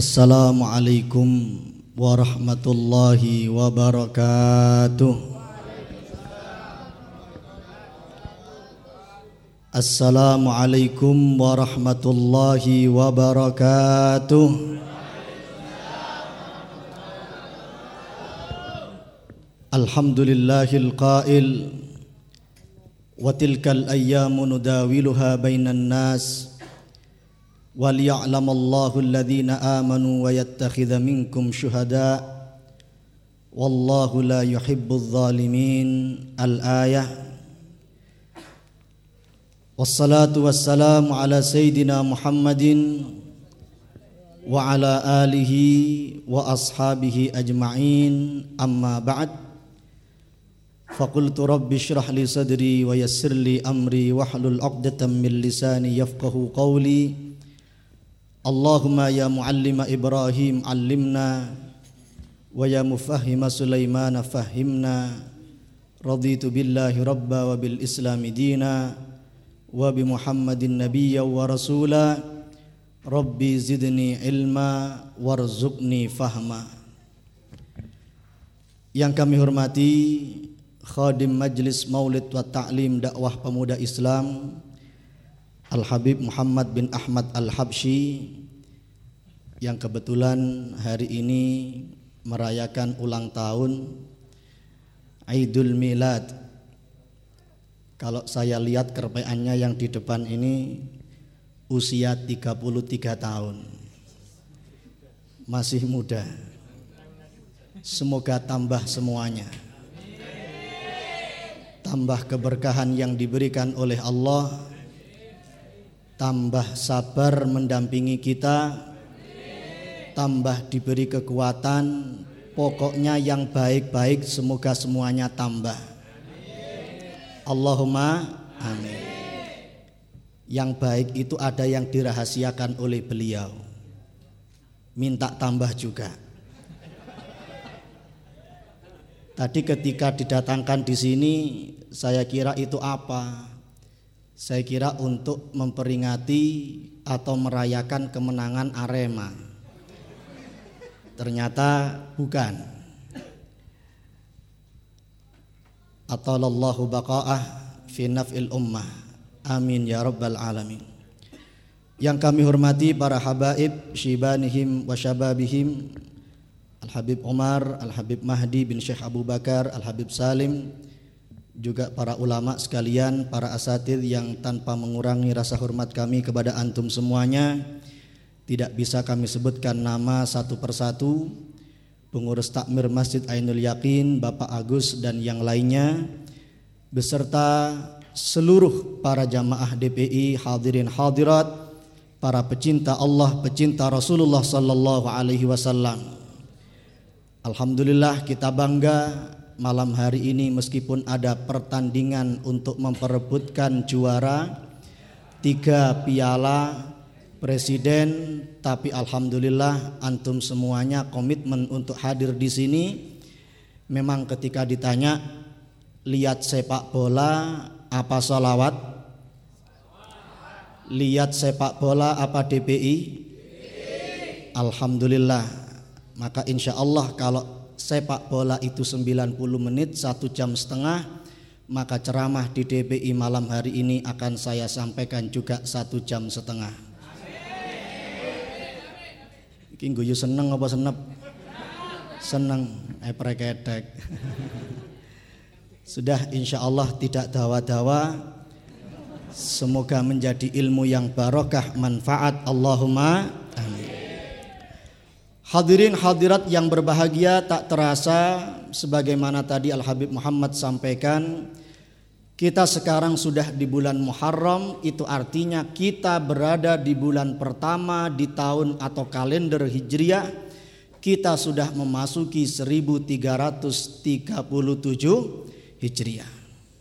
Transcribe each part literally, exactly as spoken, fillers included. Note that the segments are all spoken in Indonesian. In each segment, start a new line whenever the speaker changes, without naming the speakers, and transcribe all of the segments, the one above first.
Assalamualaikum warahmatullahi wabarakatuh. Assalamualaikum warahmatullahi wabarakatuh. Alhamdulillahil qail wa tilkal ayyamu nudawiluha bainan nas waliya'lamallahu alladhina amanu wa yattakhidha minkum syuhada wallahu la yuhibbudz zalimin. Al-ayah. Wassalatu wassalamu ala sayyidina Muhammadin wa ala alihi wa ashabihi ajma'in. Amma ba'd. Faqultu rabbi shrah li sadri wa yassir li amri wahlul 'uqdatam min lisani yafqahu qawli. Allahumma ya muallima Ibrahim allimna wa ya mufahhima Sulaiman fahhimna. Raditu billahi rabba wa bil islami dina wa bi Muhammadin nabiyya wa rasula. Rabbi zidni ilma warzuqni fahma. Yang kami hormati Khadim Majlis Maulid wa Ta'lim Dakwah Pemuda Islam Al-Habib Muhammad bin Ahmad Al-Habsyi, yang kebetulan hari ini merayakan ulang tahun Aidul Milad. Kalau saya lihat kerpeannya yang di depan ini usia tiga puluh tiga tahun. Masih muda. Semoga tambah semuanya. Tambah keberkahan yang diberikan oleh Allah, tambah sabar mendampingi kita, tambah diberi kekuatan. Pokoknya yang baik-baik semoga semuanya tambah. Allahumma amin. Yang baik itu ada yang dirahasiakan oleh beliau, minta tambah juga. Tadi ketika didatangkan di sini, saya kira itu apa? Saya kira untuk memperingati atau merayakan kemenangan Arema. Ternyata bukan. Atalallahu baqa'ah fi naf'il ummah. Amin ya rabbal alamin. Yang kami hormati para habaib syibanihim wa syababihim, Al-Habib Umar, Al-Habib Mahdi bin Syekh Abu Bakar, Al-Habib Salim, juga para ulama sekalian, para asatidz yang tanpa mengurangi rasa hormat kami kepada antum semuanya. Tidak bisa kami sebutkan nama satu persatu. Pengurus takmir Masjid Ainul Yaqin, Bapak Agus dan yang lainnya, beserta seluruh para jamaah D P I, hadirin hadirat, para pecinta Allah, pecinta Rasulullah sallallahu alaihi wasallam. Alhamdulillah kita bangga malam hari ini meskipun ada pertandingan untuk memperebutkan juara tiga piala presiden, tapi alhamdulillah antum semuanya komitmen untuk hadir di sini. Memang ketika ditanya lihat sepak bola apa sholawat, lihat sepak bola apa D P I, alhamdulillah. Maka insya Allah kalau sepak bola itu sembilan puluh menit, satu jam setengah, maka ceramah di D P I malam hari ini akan saya sampaikan juga satu jam setengah. Iki guyu seneng apa senep? Seneng, eprekedek. Sudah insya Allah tidak dawa-dawa. Semoga menjadi ilmu yang barokah, manfaat. Allahumma amin. Hadirin hadirat yang berbahagia, tak terasa sebagaimana tadi Al-Habib Muhammad sampaikan, kita sekarang sudah di bulan Muharram. Itu artinya kita berada di bulan pertama di tahun atau kalender Hijriah. Kita sudah memasuki seribu tiga ratus tiga puluh tujuh Hijriah.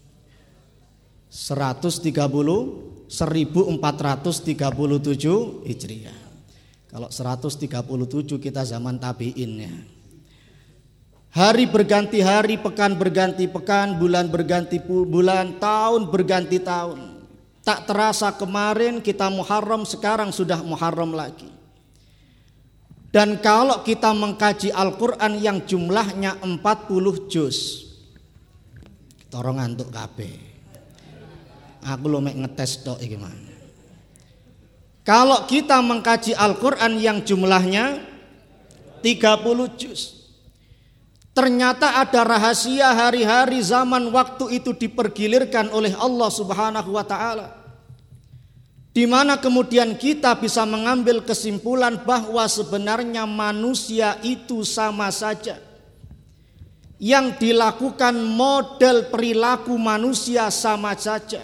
seratus tiga puluh, seribu empat ratus tiga puluh tujuh Hijriah. Kalau seratus tiga puluh tujuh kita zaman tabi'innya. Hari berganti hari, pekan berganti pekan, bulan berganti bulan, tahun berganti tahun. Tak terasa kemarin kita Muharram, sekarang sudah Muharram lagi. Dan kalau kita mengkaji Al-Quran yang jumlahnya empat puluh juz, toro ngantuk kabeh. Aku lo mek ngetes tok iki man. Kalau kita mengkaji Al-Quran yang jumlahnya tiga puluh juz, ternyata ada rahasia hari-hari zaman waktu itu dipergilirkan oleh Allah Subhanahu wa taala, di mana kemudian kita bisa mengambil kesimpulan bahwa sebenarnya manusia itu sama saja. Yang dilakukan model perilaku manusia sama saja.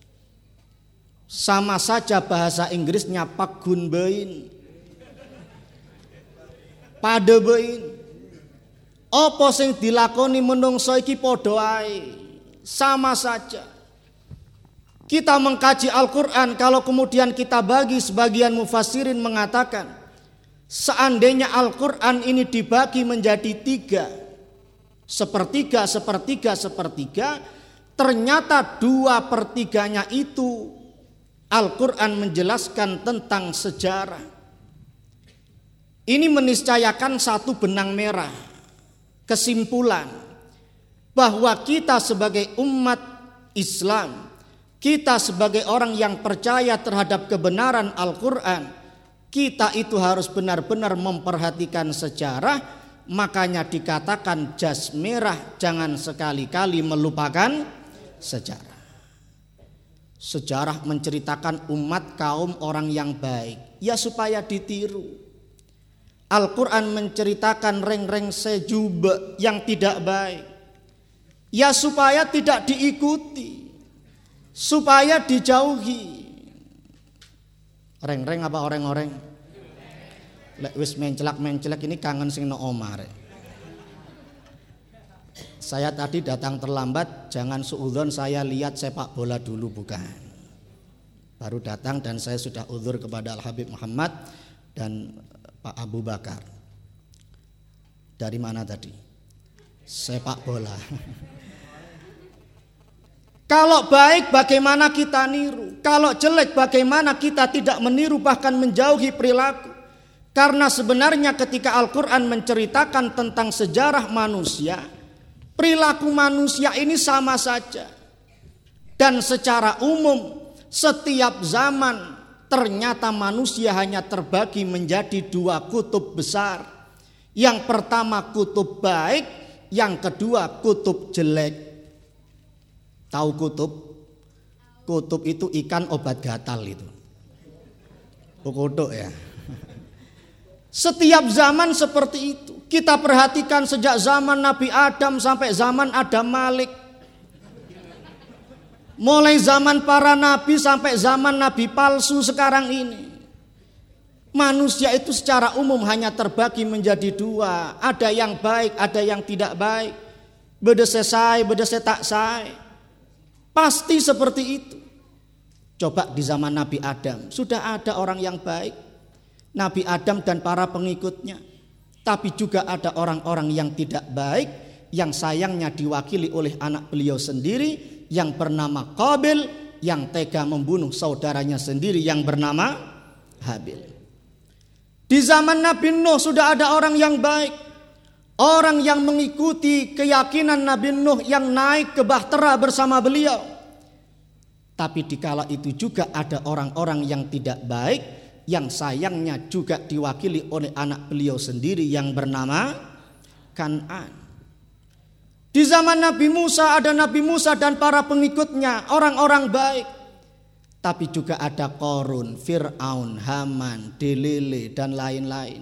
Sama saja bahasa Inggrisnya pagun bein, pade bein. Apa sing dilakoni menungso iki padha ae, sama saja. Kita mengkaji Al-Quran, kalau kemudian kita bagi, sebagian mufassirin mengatakan seandainya Al-Quran ini dibagi menjadi tiga, sepertiga, sepertiga, sepertiga, ternyata dua pertiganya itu Al-Quran menjelaskan tentang sejarah. Ini meniscayakan satu benang merah, kesimpulan bahwa kita sebagai umat Islam, kita sebagai orang yang percaya terhadap kebenaran Al-Quran, kita itu harus benar-benar memperhatikan sejarah. Makanya dikatakan jas merah, jangan sekali-kali melupakan sejarah. Sejarah menceritakan umat kaum orang yang baik, ya supaya ditiru. Al-Quran menceritakan reng-reng sejube yang tidak baik, ya supaya tidak diikuti, supaya dijauhi. Reng-reng apa oreng-oreng? Lek wis mencelak-mencelak ini kangen sing no omar. Saya tadi datang terlambat, jangan suudzon saya lihat sepak bola dulu, bukan. Baru datang dan saya sudah uzur kepada Al-Habib Muhammad dan Pak Abu Bakar. Dari mana tadi? Sepak bola. Kalau baik bagaimana kita niru? Kalau jelek bagaimana kita tidak meniru, bahkan menjauhi perilaku? Karena sebenarnya ketika Al-Quran menceritakan tentang sejarah manusia, perilaku manusia ini sama saja. Dan secara umum setiap zaman ternyata manusia hanya terbagi menjadi dua kutub besar. Yang pertama kutub baik, yang kedua kutub jelek. Tahu kutub? Kutub itu ikan obat gatal itu. Kodok ya. Setiap zaman seperti itu. Kita perhatikan sejak zaman Nabi Adam sampai zaman Adam Malik. Mulai zaman para nabi sampai zaman nabi palsu sekarang ini. Manusia itu secara umum hanya terbagi menjadi dua. Ada yang baik, ada yang tidak baik. Beda sesai, beda setak sai. Pasti seperti itu. Coba di zaman Nabi Adam, sudah ada orang yang baik. Nabi Adam dan para pengikutnya. Tapi juga ada orang-orang yang tidak baik, yang sayangnya diwakili oleh anak beliau sendiri yang bernama Qabil, yang tega membunuh saudaranya sendiri yang bernama Habil. Di zaman Nabi Nuh sudah ada orang yang baik, orang yang mengikuti keyakinan Nabi Nuh yang naik ke bahtera bersama beliau. Tapi dikala itu juga ada orang-orang yang tidak baik, yang sayangnya juga diwakili oleh anak beliau sendiri yang bernama Kan'an. Di zaman Nabi Musa ada Nabi Musa dan para pengikutnya, orang-orang baik. Tapi juga ada Qarun, Fir'aun, Haman, Delele dan lain-lain.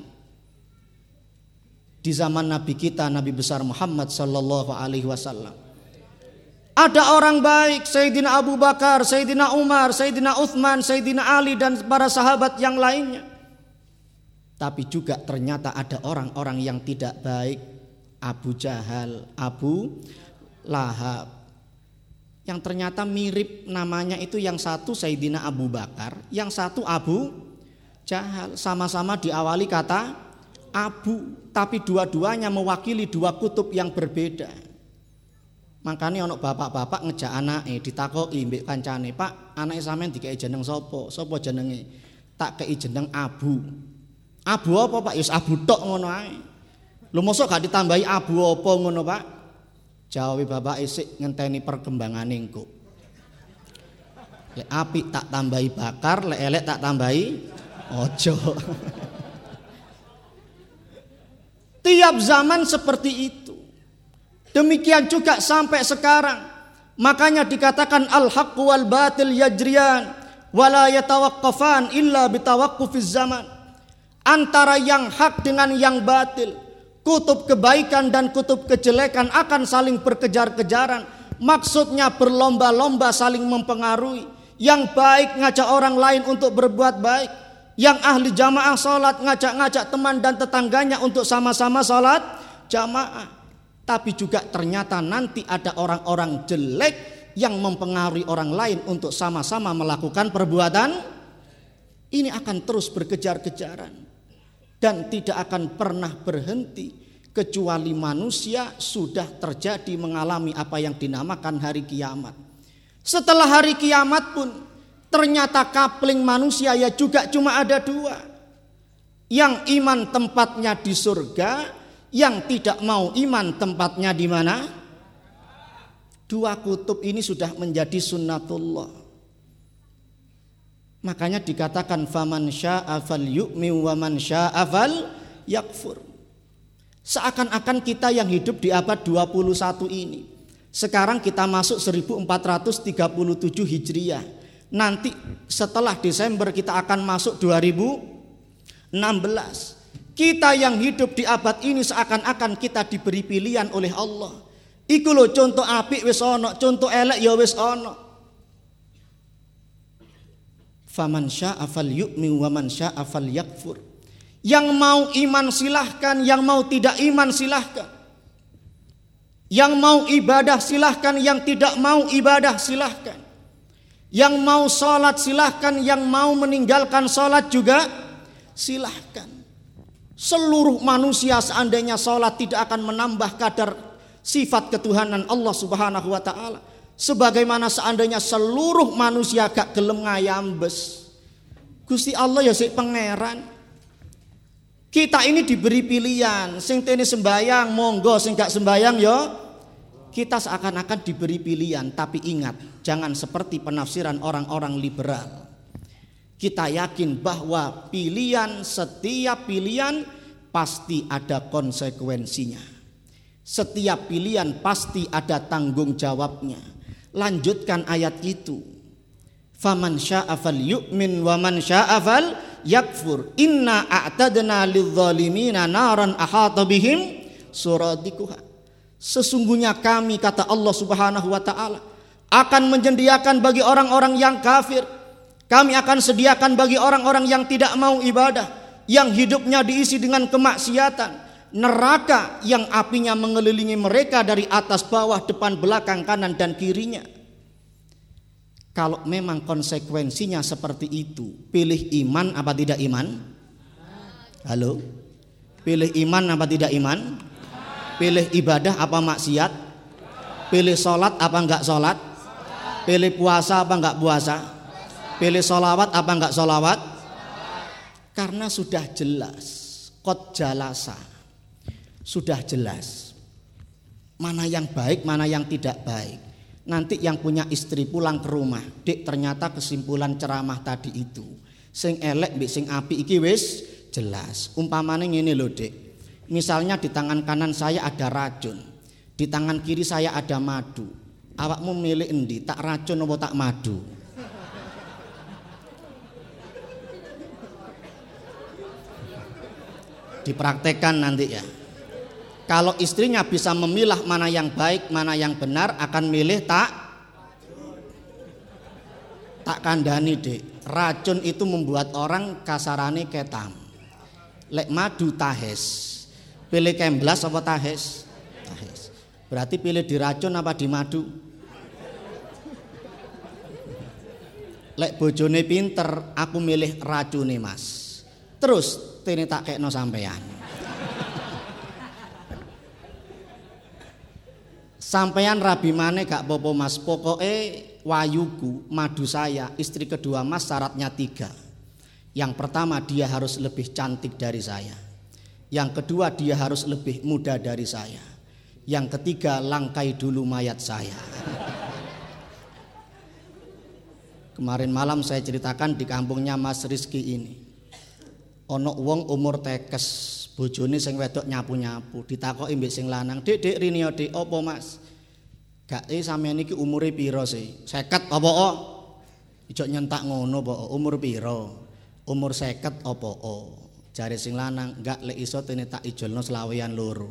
Di zaman Nabi kita, Nabi besar Muhammad sallallahu alaihi wasallam, ada orang baik, Sayyidina Abu Bakar, Sayyidina Umar, Sayyidina Uthman, Sayyidina Ali dan para sahabat yang lainnya. Tapi juga ternyata ada orang-orang yang tidak baik, Abu Jahal, Abu Lahab, yang ternyata mirip namanya itu, yang satu Sayyidina Abu Bakar, yang satu Abu Jahal, sama-sama diawali kata Abu, tapi dua-duanya mewakili dua kutub yang berbeda. Makanya ono bapak-bapak ngejak anake ditakoki mbek kancane, "Pak, anake sampean dikei jeneng sapa? Sapa jenenge?" "Tak kei jeneng Abu." Abu apa Pak? Yus abu tok ngono ae. Lho mosok gak ditambahi abu apa ngono Pak? Jawabe bapak isik ngenteni perkembangane engko. Lek apik tak tambahi bakar, lek elek tak tambahi ojo. Tiap zaman seperti itu. Demikian juga sampai sekarang. Makanya dikatakan al-haqqu wal batil yajriyan wala yatawaqqafan illa bitawaqqufiz zaman. Antara yang hak dengan yang batil, kutub kebaikan dan kutub kejelekan akan saling berkejar-kejaran. Maksudnya berlomba-lomba saling mempengaruhi. Yang baik ngajak orang lain untuk berbuat baik. Yang ahli jamaah sholat ngajak-ngajak teman dan tetangganya untuk sama-sama sholat jamaah. Tapi juga ternyata nanti ada orang-orang jelek yang mempengaruhi orang lain untuk sama-sama melakukan perbuatan. Ini akan terus berkejar-kejaran dan tidak akan pernah berhenti kecuali manusia sudah terjadi mengalami apa yang dinamakan hari kiamat. Setelah hari kiamat pun ternyata kapling manusia ya juga cuma ada dua. Yang iman tempatnya di surga, yang tidak mau iman tempatnya di mana? Dua kutub ini sudah menjadi sunnatullah. Makanya dikatakan faman syaa'a falyu'min wa man syaa'a falyakfur. Seakan-akan kita yang hidup di abad dua puluh satu ini. Sekarang kita masuk seribu empat ratus tiga puluh tujuh Hijriah. Nanti setelah Desember kita akan masuk dua ribu enam belas. Kita yang hidup di abad ini seakan-akan kita diberi pilihan oleh Allah. Iku lho contoh apik wis ana, contoh elek ya wis ana. Faman syaa'a falyu'min wa man syaa'a falyakfur. Yang mau iman silahkan, yang mau tidak iman silahkan. Yang mau ibadah silahkan, yang tidak mau ibadah silahkan. Yang mau sholat silahkan, yang mau meninggalkan sholat juga silahkan. Seluruh manusia seandainya sholat tidak akan menambah kadar sifat ketuhanan Allah subhanahu wa ta'ala. Sebagaimana seandainya seluruh manusia gak gelem ngayambes. Gusti Allah ya sik pangeran. Kita ini diberi pilihan. Sing tene sembayang monggo, sing gak sembayang ya. Kita seakan-akan diberi pilihan. Tapi ingat, jangan seperti penafsiran orang-orang liberal. Kita yakin bahwa pilihan, setiap pilihan pasti ada konsekuensinya. Setiap pilihan pasti ada tanggung jawabnya. Lanjutkan ayat itu. Faman syaa'a falyu'min wa man syaa'a falyakfur. Inna a'tadna lidzalimina naran ahata bihim suradikuha. Sesungguhnya kami, kata Allah Subhanahu wa taala, akan menyediakan bagi orang-orang yang kafir. Kami akan sediakan bagi orang-orang yang tidak mau ibadah, yang hidupnya diisi dengan kemaksiatan, neraka yang apinya mengelilingi mereka dari atas bawah, depan belakang, kanan dan kirinya. Kalau memang konsekuensinya seperti itu, pilih iman apa tidak iman? Halo? Pilih iman apa tidak iman? Pilih ibadah apa maksiat? Pilih sholat apa enggak sholat? Pilih puasa apa enggak puasa? Pilih sholawat apa enggak sholawat? Karena sudah jelas, qad jalasa, sudah jelas mana yang baik, mana yang tidak baik. Nanti yang punya istri pulang ke rumah, dek ternyata kesimpulan ceramah tadi itu sing elek mbek sing apik iki wis jelas. Umpamane ngene lho dek, misalnya di tangan kanan saya ada racun, di tangan kiri saya ada madu. Awakmu milih endi, tak racun apa tak madu? Dipraktekkan nanti ya. Kalau istrinya bisa memilah mana yang baik, mana yang benar, akan milih tak tak kandani dek. Racun itu membuat orang kasarane ketam. Lek madu tahes. Pilih kemblas apa tahes? Tahes. Berarti pilih di racun apa di madu? Lek bojone pinter, aku milih racune mas. Terus ini tak kekno sampean. Sampean rabi maneh gak popo mas. Pokoke wayuku, madu saya, istri kedua mas syaratnya tiga. Yang pertama, dia harus lebih cantik dari saya. Yang kedua, dia harus lebih muda dari saya. Yang ketiga, langkai dulu mayat saya. Kemarin malam saya ceritakan di kampungnya Mas Rizky ini. Ono wong umur tekes, bojone sing wedok nyapu-nyapu, ditakoki mbek sing lanang, "Dik, Dik, rini yo, Dik, apa Mas?" "Gak e sampeyan iki umure pira sih?" "seket apa o?" Ijo nyentak ngono po, umur pira? Umur seket apa o? Jare sing lanang, "Gak lek iso tene tak ijolno selawean loro."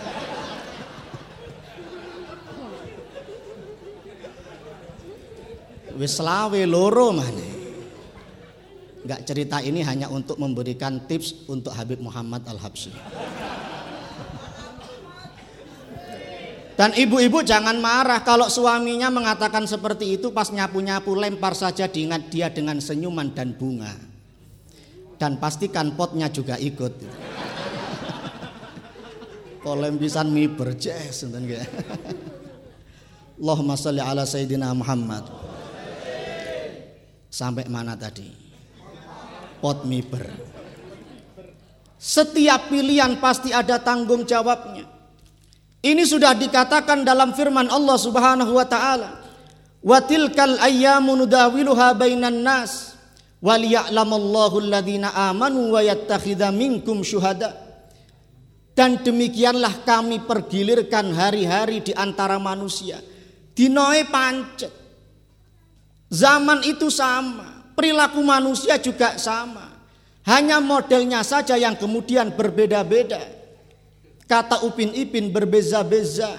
Wis selawe loro maneh. Enggak, cerita ini hanya untuk memberikan tips untuk Habib Muhammad Al-Habsyi. Dan ibu-ibu jangan marah kalau suaminya mengatakan seperti itu, pas nyapu-nyapu lempar saja diingat dia dengan senyuman dan bunga. Dan pastikan potnya juga ikut. Kolem pisan miber jes ngoten nggih. Allahumma shalli ala sayyidina Muhammad. Sampai mana tadi? Pot miber. Setiap pilihan pasti ada tanggung jawabnya. Ini sudah dikatakan dalam firman Allah Subhanahu wa taala. Wa tilkal ayyamu nudawiluha bainan nas wal ya'lamallahu alladhina amanu wa yattakhidha minkum syuhada. Dan demikianlah kami pergilirkan hari-hari di antara manusia. Dinoe pancet. Zaman itu sama, perilaku manusia juga sama. Hanya modelnya saja yang kemudian berbeda-beda. Kata Upin Ipin berbeza-beza.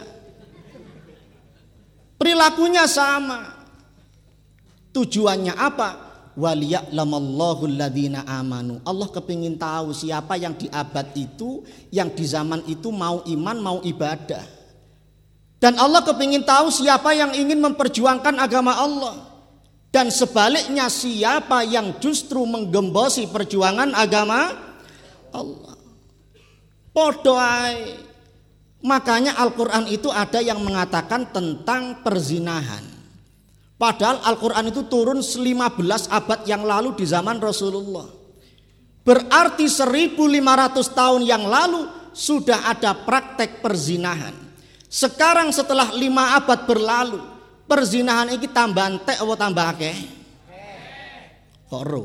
Perilakunya sama. Tujuannya apa? Waliya'lamallahu alladhina amanu. Allah kepingin tahu siapa yang di abad itu, yang di zaman itu mau iman, mau ibadah. Dan Allah kepingin tahu siapa yang ingin memperjuangkan agama Allah. Dan sebaliknya siapa yang justru menggembosi perjuangan agama Allah. Podo ae. Makanya Al-Quran itu ada yang mengatakan tentang perzinahan. Padahal Al-Quran itu turun lima belas abad yang lalu di zaman Rasulullah. Berarti seribu lima ratus tahun yang lalu sudah ada praktek perzinahan. Sekarang setelah lima abad berlalu, perzinahan ini tambah entek apa tambah akeh? Kok ro?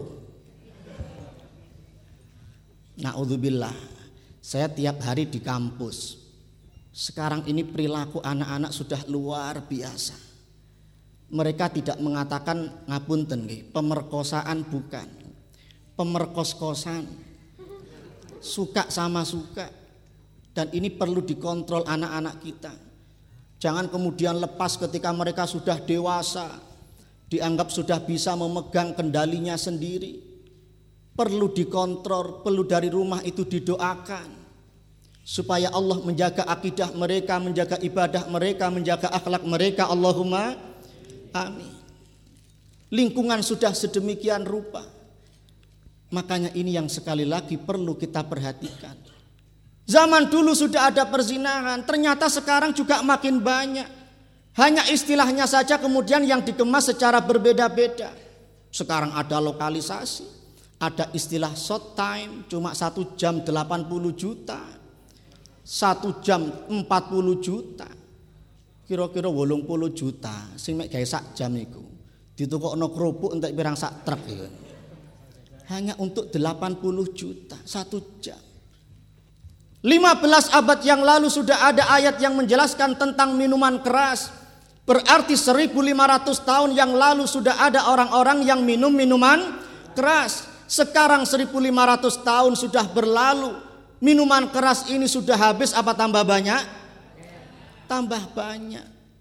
Naudzubillah. Saya tiap hari di kampus. Sekarang ini perilaku anak-anak sudah luar biasa. Mereka tidak mengatakan ngapunten nggih, pemerkosaan bukan. Pemerkos-kosan. Suka sama suka. Dan ini perlu dikontrol anak-anak kita. Jangan kemudian lepas ketika mereka sudah dewasa, dianggap sudah bisa memegang kendalinya sendiri. Perlu dikontrol, perlu dari rumah itu didoakan. Supaya Allah menjaga akidah mereka, menjaga ibadah mereka, menjaga akhlak mereka. Allahumma amin. Lingkungan sudah sedemikian rupa. Makanya ini yang sekali lagi perlu kita perhatikan. Zaman dulu sudah ada perzinahan, ternyata sekarang juga makin banyak. Hanya istilahnya saja kemudian yang dikemas secara berbeda-beda. Sekarang ada lokalisasi, ada istilah short time, cuma satu jam delapan puluh juta, satu jam empat puluh juta, kira-kira wolung puluh juta, sing mek gawe sak jam iku. Ditukokno kerupuk entek pirang sak truk iku. Hanya untuk delapan puluh juta satu jam. lima belas abad yang lalu sudah ada ayat yang menjelaskan tentang minuman keras. Berarti seribu lima ratus tahun yang lalu sudah ada orang-orang yang minum minuman keras. Sekarang seribu lima ratus tahun sudah berlalu. Minuman keras ini sudah habis apa tambah banyak? Tambah banyak.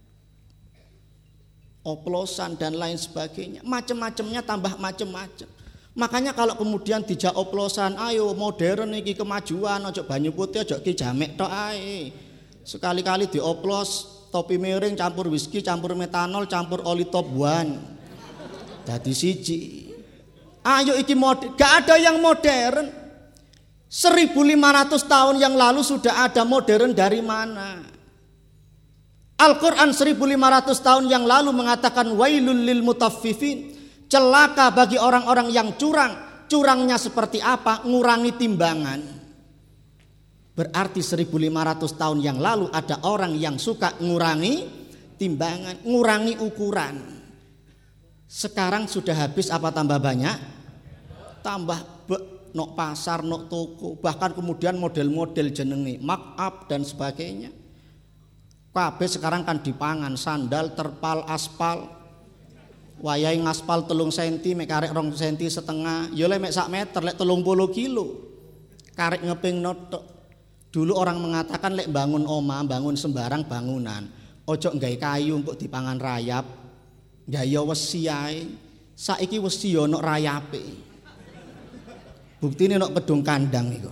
Oplosan dan lain sebagainya. Macam-macamnya tambah macam-macam. Makanya kalau kemudian dijak oplosan, ayo modern iki kemajuan, ojo banyu putih, ojo ki jamek tok ae. Sekali-kali dioplos topi miring campur whisky, campur metanol, campur oli top one. Dadi siji. Ayo iki modern, gak ada yang modern. seribu lima ratus tahun yang lalu sudah ada modern dari mana? Al-Quran seribu lima ratus tahun yang lalu mengatakan wailul lil mutaffifin. Celaka bagi orang-orang yang curang. curangnya seperti apa? Ngurangi timbangan. Berarti seribu lima ratus tahun yang lalu ada orang yang suka ngurangi timbangan, ngurangi ukuran. Sekarang sudah habis apa tambah banyak? Tambah be, nok pasar, nok toko, bahkan kemudian model-model jenenge, markup dan sebagainya. Kabeh sekarang kan dipangan, sandal, terpal, aspal. Wayahe ngaspal telung senti, mek karek rong senti setengah, ya lek mek sak meter, lek telung puluh kilo. Karek ngeping notok. Dulu orang mengatakan lek bangun omah, bangun sembarang bangunan, ojo nggawe kayu untuk dipangan rayap. Gaya wesi ae. Saiki wesi yo ono rayape. Buktine ono kedung kandang iku.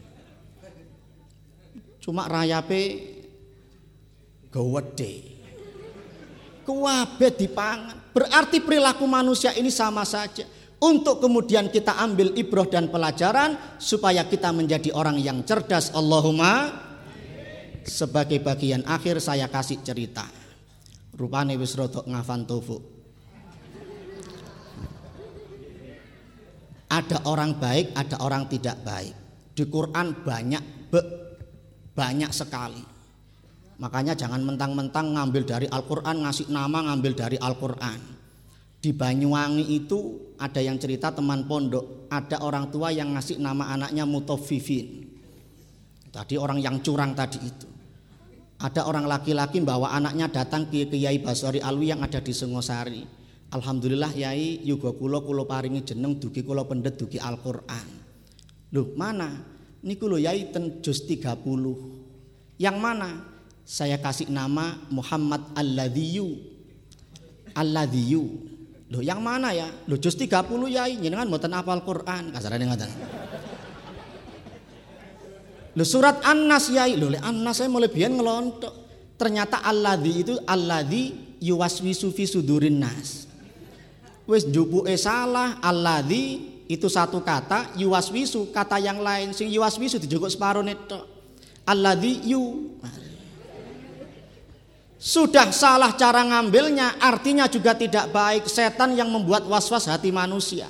Cuma rayape gawedhe. Kuwabe dipangan. Berarti perilaku manusia ini sama saja. Untuk kemudian kita ambil ibrah dan pelajaran supaya kita menjadi orang yang cerdas. Allahumma. Sebagai bagian akhir saya kasih cerita. Rupane wis rodok ngafan tofu. Ada orang baik, ada orang tidak baik. Di Quran banyak be, banyak sekali. Makanya jangan mentang-mentang ngambil dari Al-Quran, ngasih nama ngambil dari Al-Quran. Di Banyuwangi itu ada yang cerita teman pondok, ada orang tua yang ngasih nama anaknya Mutaffifin. Tadi orang yang curang tadi itu. Ada orang laki-laki bawa anaknya datang ke Kiai Basori Alwi yang ada di Singosari. Alhamdulillah Yai yuga kula kula paringi jeneng dugi kula pendet dugi Al-Qur'an. Loh, mana? Niku lho Yai ten juz tiga puluh. Yang mana? Saya kasih nama Muhammad Alladhiyu. Alladhiyu. Loh yang mana ya? Loh juz tiga puluh Yai, jenengan mboten hafal Quran, kasarane ngoten. Loh surat An-Nas Yai, loh le An-Nas saya mulai biyen ngelontok. Ternyata alladzi itu alladzi yuwaswisu fi sudurin nas. Wis njupuke salah, alladzi itu satu kata, yuwaswisu kata yang lain, sing yuwaswisu dijukuk separone tok. Alladzi yu. Sudah salah cara ngambilnya, artinya juga tidak baik. Setan yang membuat was-was hati manusia.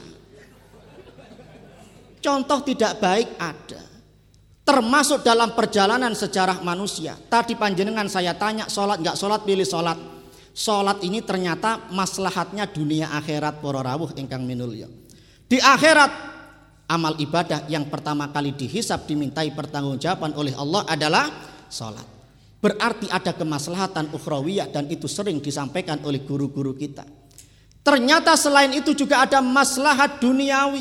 Contoh tidak baik ada, termasuk dalam perjalanan sejarah manusia. Tadi panjenengan saya tanya, sholat nggak sholat, pilih sholat. Sholat ini ternyata maslahatnya dunia akhirat para rawuh ingkang minulya. Di akhirat amal ibadah yang pertama kali dihisab, dimintai pertanggungjawaban oleh Allah adalah sholat. Berarti ada kemaslahatan ukhrawiyah dan itu sering disampaikan oleh guru-guru kita. Ternyata selain itu juga ada maslahat duniawi.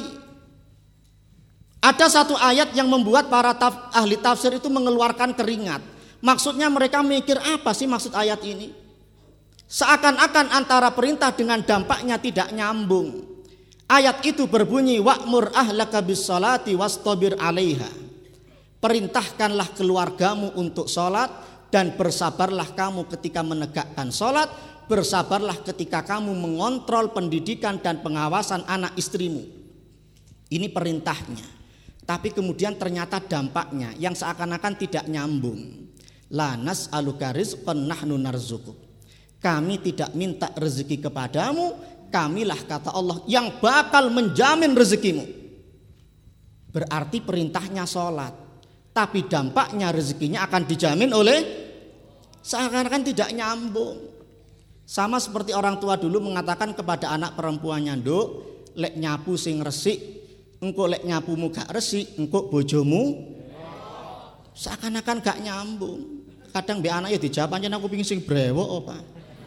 Ada satu ayat yang membuat para taf, ahli tafsir itu mengeluarkan keringat. Maksudnya mereka mikir apa sih maksud ayat ini? Seakan-akan antara perintah dengan dampaknya tidak nyambung. Ayat itu berbunyi wa'mur ahlaka bis-sholati wastabir 'alaiha. Perintahkanlah keluargamu untuk sholat dan bersabarlah kamu ketika menegakkan sholat, bersabarlah ketika kamu mengontrol pendidikan dan pengawasan anak istrimu. Ini perintahnya. Tapi kemudian ternyata dampaknya yang seakan-akan tidak nyambung. La nas'aluka rizqan nahnu narzuquk. Kami tidak minta rezeki kepadamu, kamilah kata Allah yang bakal menjamin rezekimu. Berarti perintahnya sholat, tapi dampaknya rezekinya akan dijamin oleh, seakan-akan tidak nyambung. Sama seperti orang tua dulu mengatakan kepada anak perempuannya, "Nduk, lek nyapu sing resik, engko lek nyapumu gak resik, engko bojomu." Seakan-akan gak nyambung. Kadang be anaknya dijawab, "Pancen aku pengin sing brewok apa."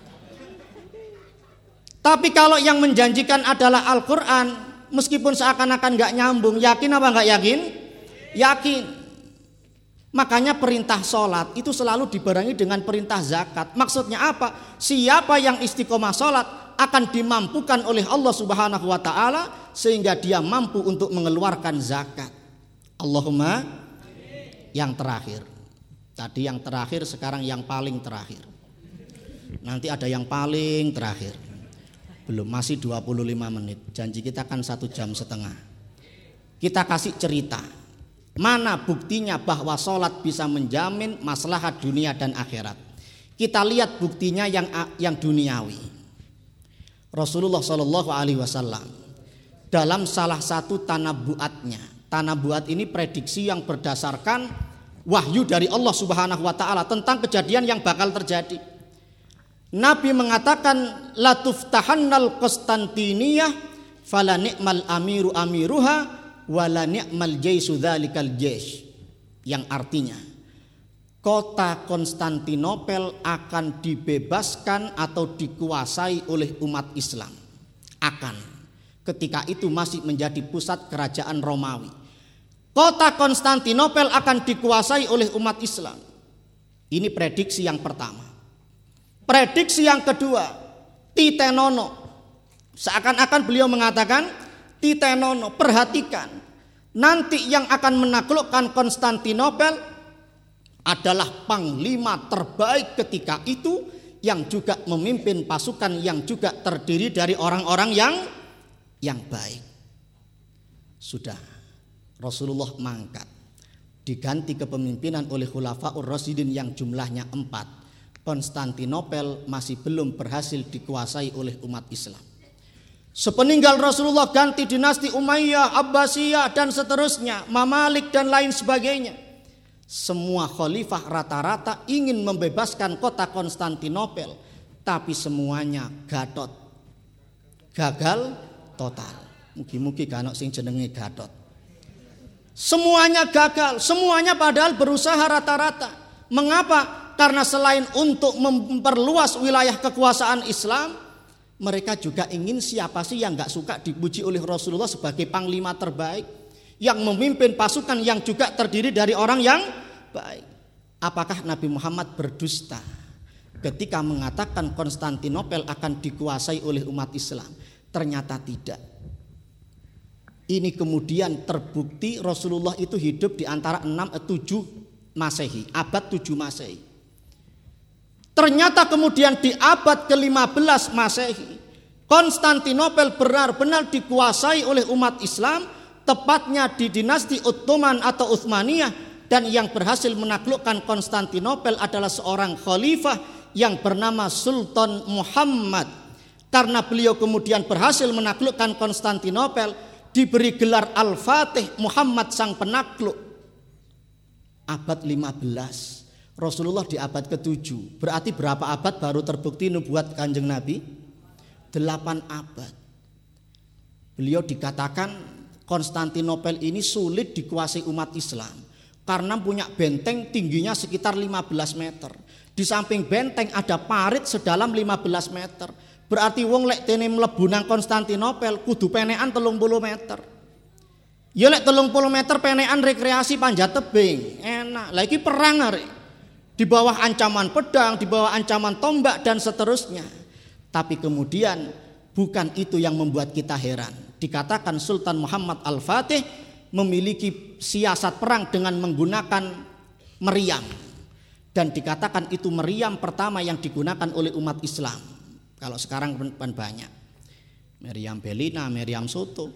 Tapi kalau yang menjanjikan adalah Al-Quran, meskipun seakan-akan gak nyambung, yakin apa gak yakin? Yakin. Makanya perintah sholat itu selalu dibarengi dengan perintah zakat. Maksudnya apa? Siapa yang istiqomah sholat akan dimampukan oleh Allah Subhanahu wa ta'ala sehingga dia mampu untuk mengeluarkan zakat. Allahumma. Yang terakhir. Tadi yang terakhir, sekarang yang paling terakhir. Nanti ada yang paling terakhir. Belum, masih dua puluh lima menit. Janji kita kan satu jam setengah. Kita kasih cerita. Mana buktinya bahwa sholat bisa menjamin maslahat dunia dan akhirat? Kita lihat buktinya yang yang duniawi. Rasulullah Shallallahu Alaihi Wasallam dalam salah satu tanabuatnya. Tanabuat ini prediksi yang berdasarkan wahyu dari Allah Subhanahu wa taala tentang kejadian yang bakal terjadi. Nabi mengatakan la tuftahannal Konstantiniyah fala ni'mal amiru amiruha wala ni'mal jaisu dzalikal jais. Yang artinya kota Konstantinopel akan dibebaskan atau dikuasai oleh umat Islam. Akan ketika itu masih menjadi pusat kerajaan Romawi. Kota Konstantinopel akan dikuasai oleh umat Islam. Ini prediksi yang pertama. Prediksi yang kedua, titenono. Seakan-akan beliau mengatakan, titenono, perhatikan. Nanti yang akan menaklukkan Konstantinopel adalah panglima terbaik ketika itu, yang juga memimpin pasukan yang juga terdiri dari orang-orang yang yang baik. Sudah, Rasulullah mangkat, diganti kepemimpinan oleh Khulafaur Rasyidin yang jumlahnya empat. Konstantinopel masih belum berhasil dikuasai oleh umat Islam. Sepeninggal Rasulullah ganti dinasti Umayyah, Abbasiyah dan seterusnya, Mamalik dan lain sebagainya. Semua khalifah rata-rata ingin membebaskan kota Konstantinopel, tapi semuanya gatot, gagal total. Mugi-mugi kanok sing jenenge gatot. Semuanya gagal, semuanya padahal berusaha rata-rata. Mengapa? Karena selain untuk memperluas wilayah kekuasaan Islam, mereka juga ingin siapa sih yang gak suka dipuji oleh Rasulullah sebagai panglima terbaik, yang memimpin pasukan yang juga terdiri dari orang yang baik. Apakah Nabi Muhammad berdusta ketika mengatakan Konstantinopel akan dikuasai oleh umat Islam? Ternyata tidak. Ini kemudian terbukti Rasulullah itu hidup di antara enam tujuh Masehi, abad tujuh Masehi. Ternyata kemudian di abad ke lima belas Masehi, Konstantinopel benar-benar dikuasai oleh umat Islam, tepatnya di dinasti Ottoman atau Utsmaniyah, dan yang berhasil menaklukkan Konstantinopel adalah seorang khalifah yang bernama Sultan Muhammad. Karena beliau kemudian berhasil menaklukkan Konstantinopel, diberi gelar Al-Fatih, Muhammad sang penakluk. Abad lima belas, Rasulullah di abad ketujuh. Berarti berapa abad baru terbukti nubuat Kanjeng Nabi? Delapan abad. Beliau dikatakan Konstantinopel ini sulit dikuasai umat Islam karena punya benteng tingginya sekitar lima belas meter. Di samping benteng ada parit sedalam lima belas meter. Berarti wong lek tene mlebu nang Konstantinopel kudu penekan telung puluh meter. Ya lek telung puluh meter penekan rekreasi panjat tebing, enak. Lah iki perang arek. Di bawah ancaman pedang, di bawah ancaman tombak dan seterusnya. Tapi kemudian bukan itu yang membuat kita heran. Dikatakan Sultan Muhammad Al-Fatih memiliki siasat perang dengan menggunakan meriam. Dan dikatakan itu meriam pertama yang digunakan oleh umat Islam. Kalau sekarang kan banyak. Meriam Belina, meriam Soto.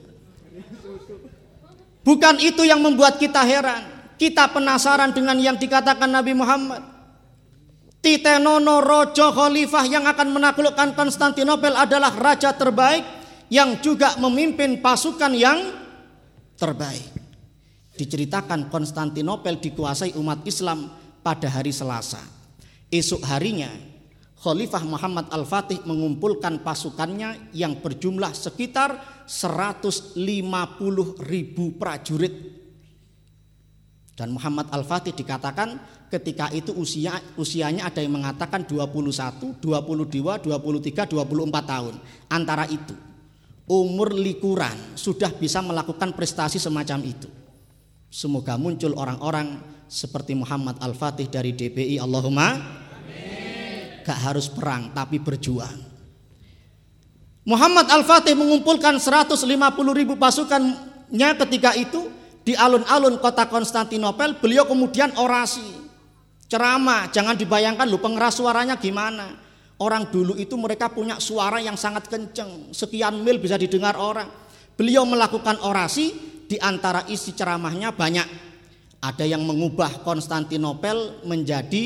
Bukan itu yang membuat kita heran. Kita penasaran dengan yang dikatakan Nabi Muhammad. Titenono Rojo Khalifah yang akan menaklukkan Konstantinopel adalah raja terbaik yang juga memimpin pasukan yang terbaik. Diceritakan Konstantinopel dikuasai umat Islam pada hari Selasa. Esok harinya Khalifah Muhammad Al-Fatih mengumpulkan pasukannya yang berjumlah sekitar seratus lima puluh ribu prajurit. Dan Muhammad Al-Fatih dikatakan ketika itu usia usianya ada yang mengatakan dua puluh satu, dua puluh dua, dua puluh tiga, dua puluh empat tahun. Antara itu umur likuran sudah bisa melakukan prestasi semacam itu. Semoga muncul orang-orang seperti Muhammad Al-Fatih dari D P I. Allahumma amin. Gak harus perang tapi berjuang. Muhammad Al-Fatih mengumpulkan seratus lima puluh ribu pasukannya ketika itu di alun-alun kota Konstantinopel. Beliau kemudian orasi, ceramah. Jangan dibayangkan lu pengeras suaranya gimana. Orang dulu itu mereka punya suara yang sangat kenceng, sekian mil bisa didengar orang. Beliau melakukan orasi, di antara isi ceramahnya banyak. Ada yang mengubah Konstantinopel menjadi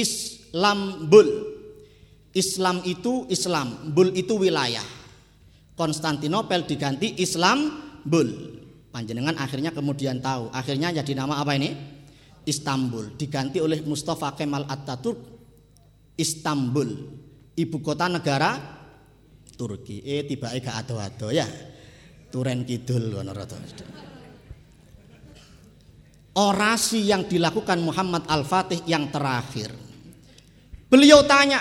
Islambul. Islam itu Islam, Bul itu wilayah. Konstantinopel diganti Istanbul. Panjenengan akhirnya kemudian tahu, akhirnya jadi nama apa ini? Istanbul, diganti oleh Mustafa Kemal Atatürk Istanbul, ibu kota negara Turki. Eh tiba-tiba gak ado-ado ya. Turen kidul ngono rada. Orasi yang dilakukan Muhammad Al-Fatih yang terakhir. Beliau tanya,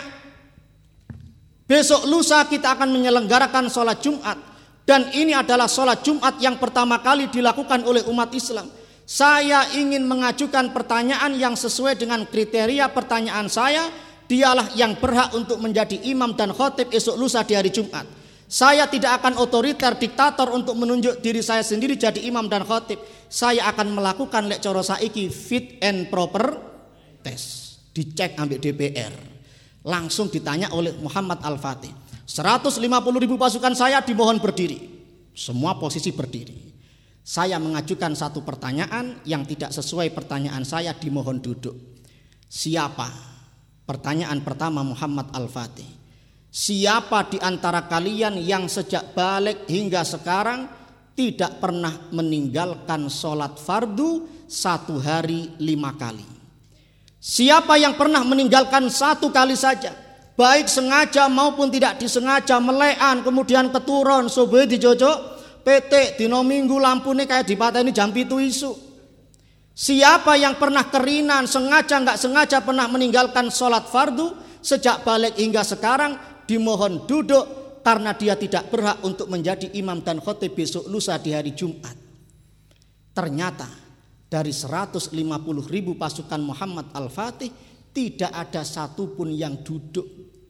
besok lusa kita akan menyelenggarakan sholat Jumat, dan ini adalah sholat Jumat yang pertama kali dilakukan oleh umat Islam. Saya ingin mengajukan pertanyaan yang sesuai dengan kriteria pertanyaan saya. Dialah yang berhak untuk menjadi imam dan khotib esok lusa di hari Jumat. Saya tidak akan otoriter diktator untuk menunjuk diri saya sendiri jadi imam dan khotib. Saya akan melakukan lek coro saiki fit and proper test. Dicek ambil D P R. Langsung ditanya oleh Muhammad Al-Fatih. seratus lima puluh ribu pasukan saya dimohon berdiri. Semua posisi berdiri. Saya mengajukan satu pertanyaan yang tidak sesuai pertanyaan saya, dimohon duduk. Siapa? Pertanyaan pertama Muhammad Al-Fatih. Siapa di antara kalian yang sejak balik hingga sekarang tidak pernah meninggalkan sholat fardu satu hari lima kali? Siapa yang pernah meninggalkan satu kali saja, baik sengaja maupun tidak disengaja, melekan kemudian keturun, sobe dijojok, petik dino minggu lampune kayak dipateni jam pitu isu. Siapa yang pernah kerinan, sengaja nggak sengaja pernah meninggalkan sholat fardu sejak balik hingga sekarang, dimohon duduk karena dia tidak berhak untuk menjadi imam dan khotib besok lusa di hari Jumat. Ternyata dari seratus lima puluh ribu pasukan Muhammad Al-Fatih tidak ada satupun yang duduk.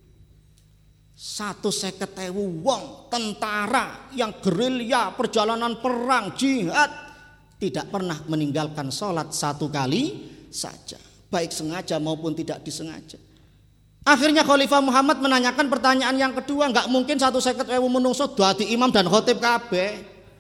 Satu seket ewu wong tentara yang gerilya perjalanan perang jihad tidak pernah meninggalkan sholat satu kali saja, baik sengaja maupun tidak disengaja. Akhirnya Khalifah Muhammad menanyakan pertanyaan yang kedua. Nggak mungkin satu seket ewu menungso dadi imam dan khotib kabeh.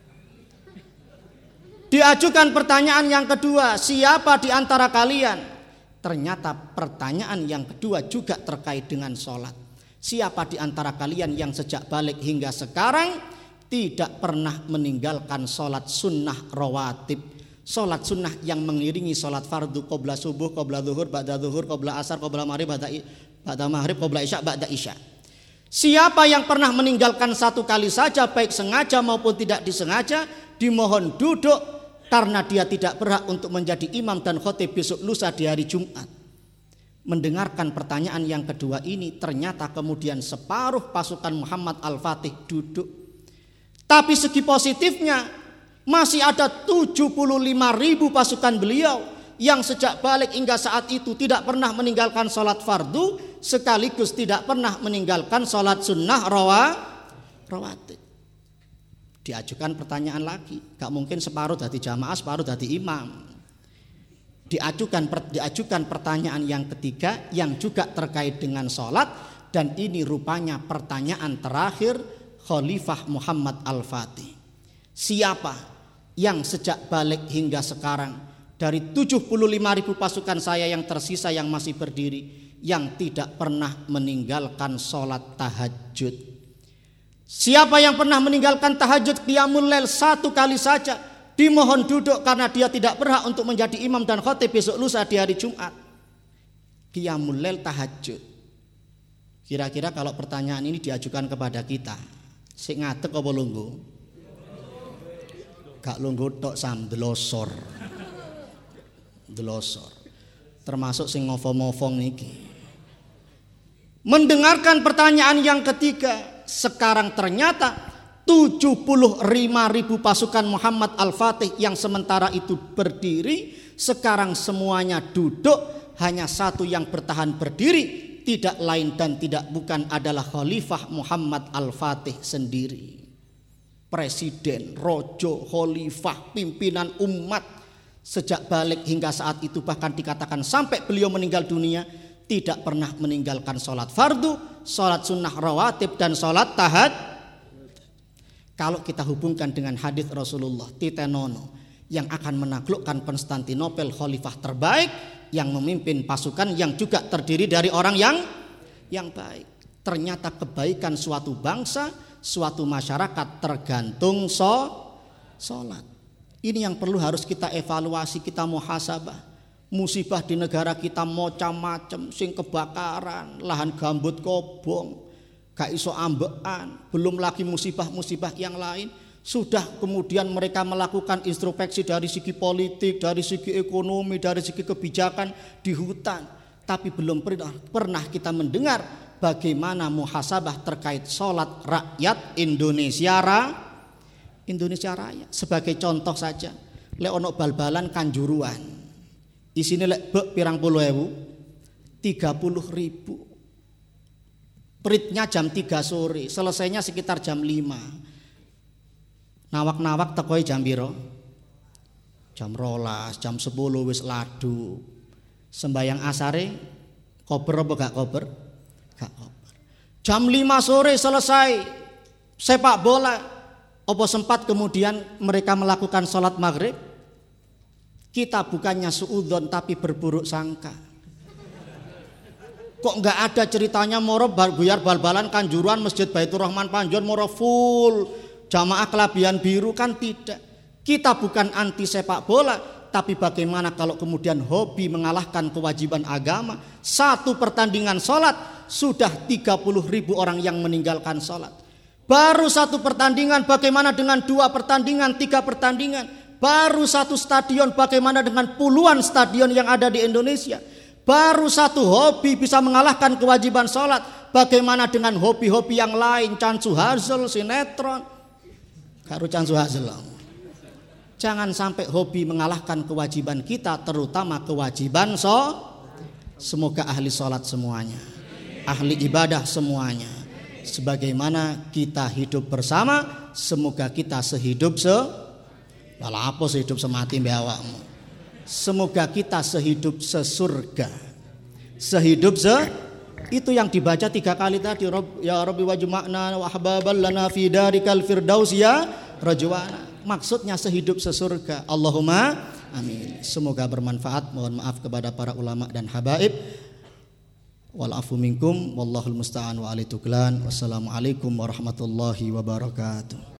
Diajukan pertanyaan yang kedua, siapa di antara kalian? Ternyata pertanyaan yang kedua juga terkait dengan sholat. Siapa di antara kalian yang sejak balik hingga sekarang tidak pernah meninggalkan sholat sunnah rawatib, sholat sunnah yang mengiringi sholat fardu, qobla subuh, qobla zuhur, ba'da zuhur, qobla asar, qobla maghrib, ba'da maghrib, qobla isya, ba'da isya. Siapa yang pernah meninggalkan satu kali saja, baik sengaja maupun tidak disengaja, dimohon duduk karena dia tidak berhak untuk menjadi imam dan khotib besok lusa di hari Jumat. Mendengarkan pertanyaan yang kedua ini, ternyata kemudian separuh pasukan Muhammad Al-Fatih duduk. Tapi segi positifnya masih ada tujuh puluh lima ribu pasukan beliau yang sejak balik hingga saat itu tidak pernah meninggalkan sholat fardu, sekaligus tidak pernah meninggalkan sholat sunnah rawa, rawatib. Diajukan pertanyaan lagi, gak mungkin separuh dari jamaah, separuh dari imam. Diajukan, diajukan pertanyaan yang ketiga yang juga terkait dengan sholat, dan ini rupanya pertanyaan terakhir Khalifah Muhammad Al-Fatih. Siapa yang sejak balik hingga sekarang dari tujuh puluh lima ribu pasukan saya yang tersisa yang masih berdiri, yang tidak pernah meninggalkan sholat tahajud? Siapa yang pernah meninggalkan tahajud qiyamul lail satu kali saja, dimohon duduk karena dia tidak berhak untuk menjadi imam dan khotib besok lusa di hari Jumat. Qiyamul lail tahajud. Kira-kira kalau pertanyaan ini diajukan kepada kita, sik ngadeg apa lungguh? Gak lungguh tok sam delosor. Delosor. Termasuk sing ngofong-ngofong niki. Mendengarkan pertanyaan yang ketiga, sekarang ternyata tujuh puluh lima ribu pasukan Muhammad Al-Fatih yang sementara itu berdiri, sekarang semuanya duduk, hanya satu yang bertahan berdiri. Tidak lain dan tidak bukan adalah Khalifah Muhammad Al-Fatih sendiri. Presiden, rojo, khalifah, pimpinan umat sejak balik hingga saat itu, bahkan dikatakan sampai beliau meninggal dunia, tidak pernah meninggalkan sholat fardu, sholat sunnah rawatib, dan sholat tahajud. Kalau kita hubungkan dengan hadis Rasulullah, Titenono yang akan menaklukkan Konstantinopel, khalifah terbaik yang memimpin pasukan yang juga terdiri dari orang yang yang baik. Ternyata kebaikan suatu bangsa, suatu masyarakat tergantung so, sholat. Ini yang perlu harus kita evaluasi, kita muhasabah. Musibah di negara kita macam-macam, sing kebakaran, lahan gambut kobong, gak iso ambekan, belum lagi musibah-musibah yang lain. Sudah kemudian mereka melakukan introspeksi dari segi politik, dari segi ekonomi, dari segi kebijakan di hutan. Tapi belum pernah, pernah kita mendengar bagaimana muhasabah terkait sholat rakyat Indonesia ra, Indonesia Raya. Sebagai contoh saja, lek ono bal-balan Kanjuruan, isine lek bek pirang puluh ewu, tiga puluh ribu. Pritnya jam tiga sore, selesainya sekitar jam lima. Nawak-nawak tekoi jam piro? Jam rolas, jam sepuluh wis ladu. Sembayang asare kober apa gak kober? Gak kober. Jam lima sore selesai sepak bola. Apa sempat kemudian mereka melakukan sholat maghrib? Kita bukannya suudzon tapi berburuk sangka. Kok nggak ada ceritanya moro buyar bal-balan Kanjuruan Masjid Baitur Rahman Panjon moro full jamaah kelabian biru? Kan tidak. Kita bukan anti sepak bola, tapi bagaimana kalau kemudian hobi mengalahkan kewajiban agama? Satu pertandingan sholat sudah tiga puluh ribu orang yang meninggalkan sholat. Baru satu pertandingan, bagaimana dengan dua pertandingan, tiga pertandingan? Baru satu stadion, bagaimana dengan puluhan stadion yang ada di Indonesia? Baru satu hobi bisa mengalahkan kewajiban sholat. Bagaimana dengan hobi-hobi yang lain? Cansu hazel, sinetron. Karu cansu hazel. Jangan sampai hobi mengalahkan kewajiban kita, terutama kewajiban so. Semoga ahli sholat semuanya, ahli ibadah semuanya. Sebagaimana kita hidup bersama, semoga kita sehidup se. Malah apa sehidup semati mbak awakmu. Semoga kita sehidup sesurga, sehidup se. Itu yang dibaca tiga kali tadi. Ya Rabbi wajma'na wa ahbabal lana fi darikal firdaus ya rajwana. Maksudnya sehidup sesurga. Allahumma amin. Semoga bermanfaat. Mohon maaf kepada para ulama dan habaib. Wal afu minkum wallahul musta'an wa alaihi tuklan. Wassalamualaikum warahmatullahi wabarakatuh.